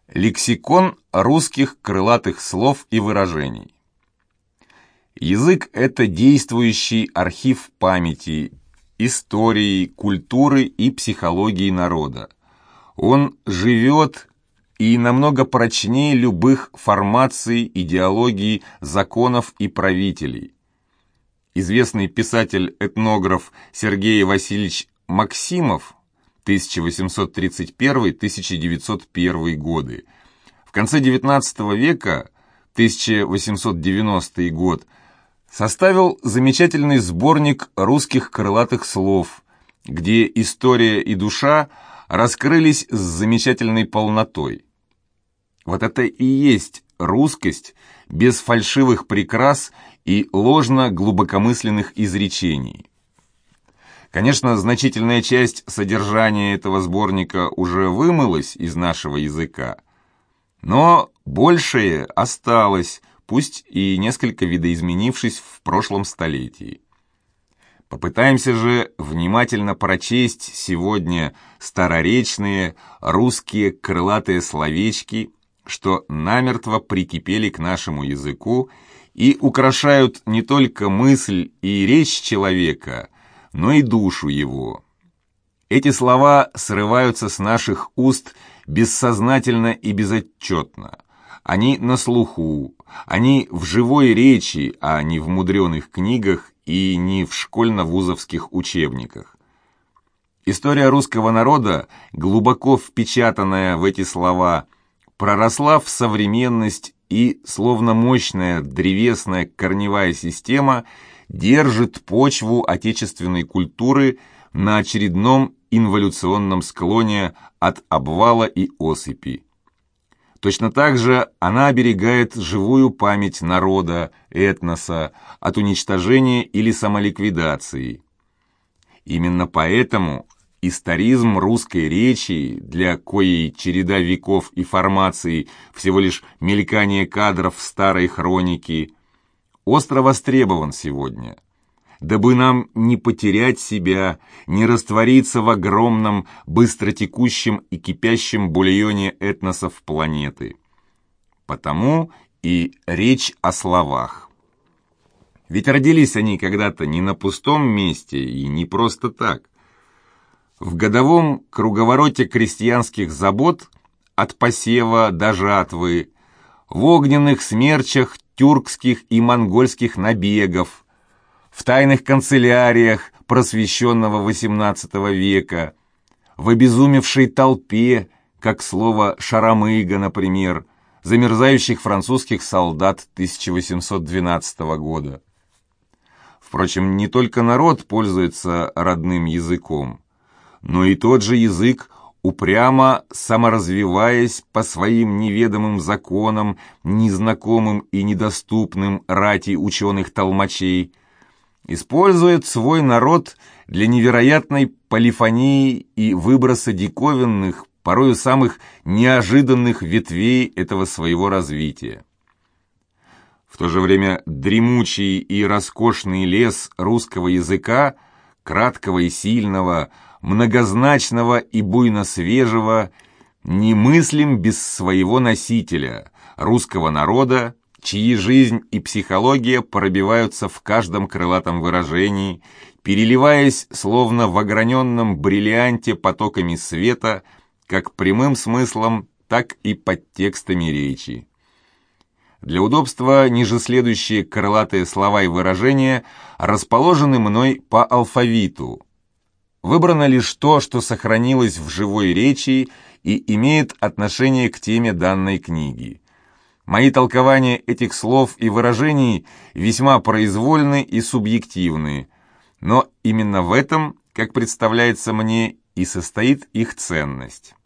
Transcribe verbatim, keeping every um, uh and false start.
Лексикон русских крылатых слов и выражений. Язык – это действующий архив памяти, истории, культуры и психологии народа. Он живет и намного прочнее любых формаций, идеологий, законов и правителей. Известный писатель-этнограф Сергей Васильевич Максимов тысяча восемьсот тридцать первый — тысяча девятьсот первый годы. В конце девятнадцатого века, тысяча восемьсот девяностый год, составил замечательный сборник русских крылатых слов, где история и душа раскрылись с замечательной полнотой. Вот это и есть русскость без фальшивых прикрас и ложно-глубокомысленных изречений. Конечно, значительная часть содержания этого сборника уже вымылась из нашего языка, но большее осталось, пусть и несколько видоизменившись в прошлом столетии. Попытаемся же внимательно прочесть сегодня староречные русские крылатые словечки, что намертво прикипели к нашему языку и украшают не только мысль и речь человека, но и душу его. Эти слова срываются с наших уст бессознательно и безотчетно. Они на слуху, они в живой речи, а не в мудреных книгах и не в школьно-вузовских учебниках. История русского народа, глубоко впечатанная в эти слова, проросла в современность и, словно мощная древесная корневая система, держит почву отечественной культуры на очередном инволюционном склоне от обвала и осыпи. Точно так же она оберегает живую память народа, этноса от уничтожения или самоликвидации. Именно поэтому историзм русской речи, для коей череда веков и формаций всего лишь мелькание кадров старой хроники, остро востребован сегодня, дабы нам не потерять себя, не раствориться в огромном, быстротекущем и кипящем бульоне этносов планеты. Потому и речь о словах. Ведь родились они когда-то не на пустом месте и не просто так. В годовом круговороте крестьянских забот от посева до жатвы, в огненных смерчах тюркских и монгольских набегов, в тайных канцеляриях просвещенного восемнадцатого века, в обезумевшей толпе, как слово «шарамыга», например, замерзающих французских солдат тысяча восемьсот двенадцатого года. Впрочем, не только народ пользуется родным языком, но и тот же язык, упрямо саморазвиваясь по своим неведомым законам, незнакомым и недоступным рати ученых-толмачей, использует свой народ для невероятной полифонии и выброса диковинных, порою самых неожиданных ветвей этого своего развития. В то же время дремучий и роскошный лес русского языка, краткого и сильного, многозначного и буйно свежего, немыслим без своего носителя, русского народа, чьи жизнь и психология пробиваются в каждом крылатом выражении, переливаясь, словно в ограненном бриллианте потоками света, как прямым смыслом, так и подтекстами речи. Для удобства ниже следующие крылатые слова и выражения расположены мной по алфавиту. Выбрано лишь то, что сохранилось в живой речи и имеет отношение к теме данной книги. Мои толкования этих слов и выражений весьма произвольны и субъективны, но именно в этом, как представляется мне, и состоит их ценность.